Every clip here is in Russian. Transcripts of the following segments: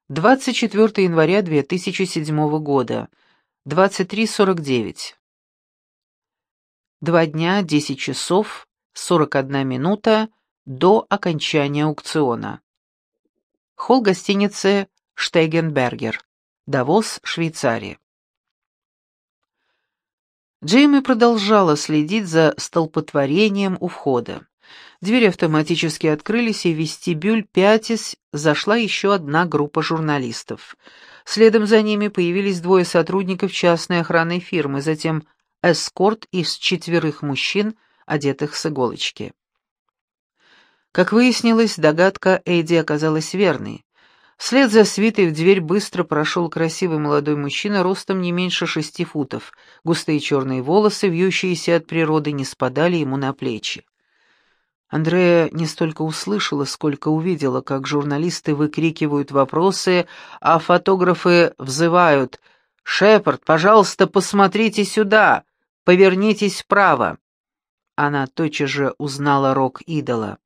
24 января 2007 года, 23:49. 2 дня, 10 часов, 41 минута до окончания аукциона. Холл гостиницы «Штегенбергер», Давос, Швейцария. Джейми продолжала следить за столпотворением у входа. Двери автоматически открылись, и в вестибюль, пятясь, зашла еще одна группа журналистов. Следом за ними появились двое сотрудников частной охранной фирмы, затем эскорт из 4 мужчин, одетых с иголочки. Как выяснилось, догадка Эдди оказалась верной. Вслед за свитой в дверь быстро прошел красивый молодой мужчина ростом не меньше 6 футов. Густые черные волосы, вьющиеся от природы, не спадали ему на плечи. Андреа не столько услышала, сколько увидела, как журналисты выкрикивают вопросы, а фотографы взывают: «Шепард, пожалуйста, посмотрите сюда! Повернитесь вправо!» Она тотчас же узнала рок-идола.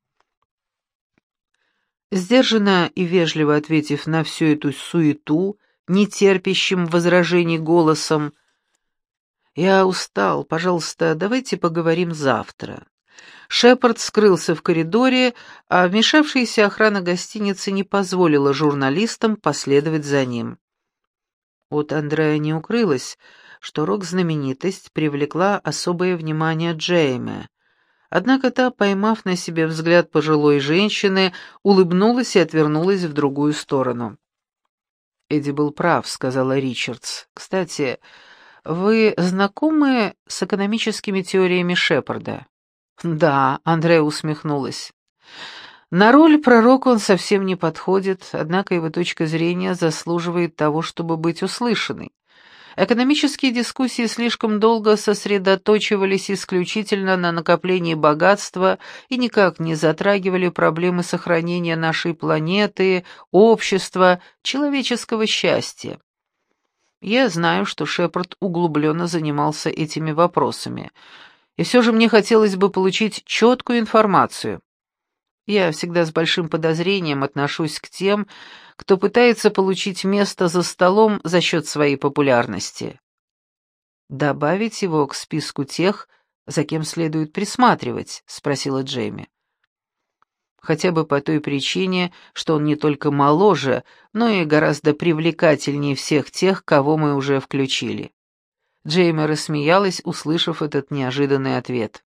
Сдержанно и вежливо ответив на всю эту суету, нетерпящим возражений голосом: «Я устал, пожалуйста, давайте поговорим завтра». Шепард скрылся в коридоре, а вмешавшаяся охрана гостиницы не позволила журналистам последовать за ним. От Андреа не укрылось, что рок-знаменитость привлекла особое внимание Джейми. Однако та, поймав на себе взгляд пожилой женщины, улыбнулась и отвернулась в другую сторону. «Эдди был прав», — сказала Ричардс. «Кстати, вы знакомы с экономическими теориями Шепарда?» «Да», — Андреа усмехнулась. «На роль пророка он совсем не подходит, однако его точка зрения заслуживает того, чтобы быть услышанной. Экономические дискуссии слишком долго сосредоточивались исключительно на накоплении богатства и никак не затрагивали проблемы сохранения нашей планеты, общества, человеческого счастья. Я знаю, что Шепард углубленно занимался этими вопросами, и все же мне хотелось бы получить четкую информацию. Я всегда с большим подозрением отношусь к тем, кто пытается получить место за столом за счет своей популярности. «Добавить его к списку тех, за кем следует присматривать?» — спросила Джейми. «Хотя бы по той причине, что он не только моложе, но и гораздо привлекательнее всех тех, кого мы уже включили». Джейми рассмеялась, услышав этот неожиданный ответ.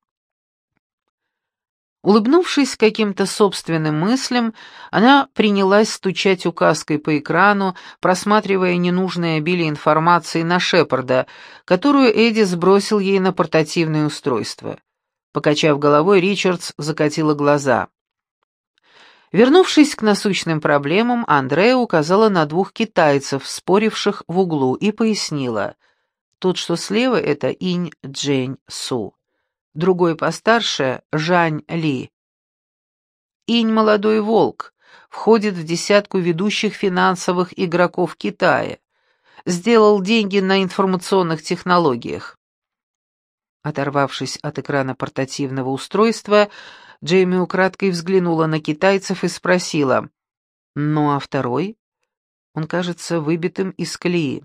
Улыбнувшись каким-то собственным мыслям, она принялась стучать указкой по экрану, просматривая ненужное обилие информации на Шепарда, которую Эдди сбросил ей на портативное устройство. Покачав головой, Ричардс закатила глаза. Вернувшись к насущным проблемам, Андреа указала на 2 китайцев, споривших в углу, и пояснила: «Тот, что слева, это Инь Джень Су. Другой постарше — Жань Ли. Инь молодой волк, входит в 10 ведущих финансовых игроков Китая. Сделал деньги на информационных технологиях». Оторвавшись от экрана портативного устройства, Джейми украдкой взглянула на китайцев и спросила: «Ну а второй? Он кажется выбитым из колеи».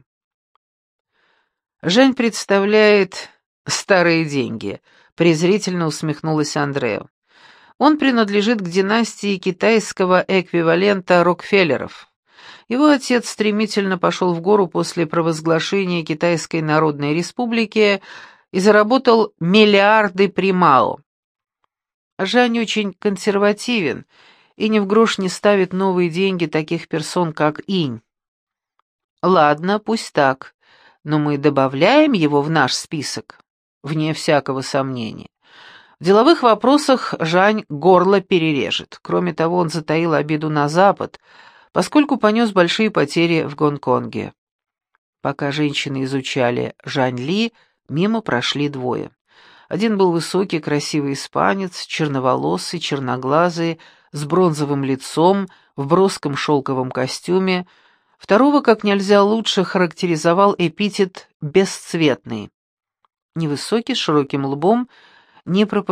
«Жень представляет старые деньги», — презрительно усмехнулась Андреа. «Он принадлежит к династии китайского эквивалента Рокфеллеров. Его отец стремительно пошел в гору после провозглашения Китайской Народной Республики и заработал миллиарды при Мао. Жань очень консервативен и ни в грош не ставит новые деньги таких персон, как Инь». «Ладно, пусть так, но мы добавляем его в наш список?» «Вне всякого сомнения. В деловых вопросах Жань горло перережет. Кроме того, он затаил обиду на Запад, поскольку понес большие потери в Гонконге». Пока женщины изучали Жань Ли, мимо прошли 2. Один был высокий, красивый испанец, черноволосый, черноглазый, с бронзовым лицом, в броском шелковом костюме. Второго как нельзя лучше характеризовал эпитет «бесцветный». Невысокий, с широким лбом,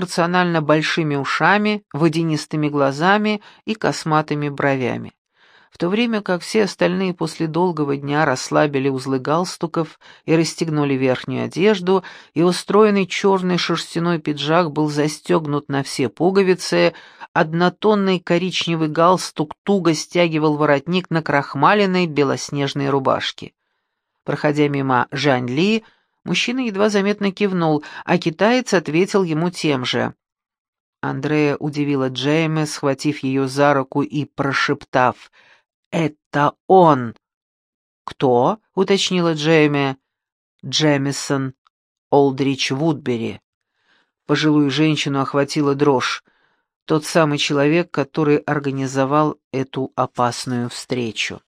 непропорционально большими ушами, водянистыми глазами и косматыми бровями. В то время как все остальные после долгого дня расслабили узлы галстуков и расстегнули верхнюю одежду, его стройный черный шерстяной пиджак был застегнут на все пуговицы, однотонный коричневый галстук туго стягивал воротник на крахмаленной белоснежной рубашке. Проходя мимо Жань Ли, мужчина едва заметно кивнул, а китаец ответил ему тем же. Андрея удивила Джейми, схватив ее за руку и прошептав: «Это он!» «Кто?» — уточнила Джейми. «Джемисон Олдрич Вудбери». Пожилую женщину охватила дрожь. Тот самый человек, который организовал эту опасную встречу.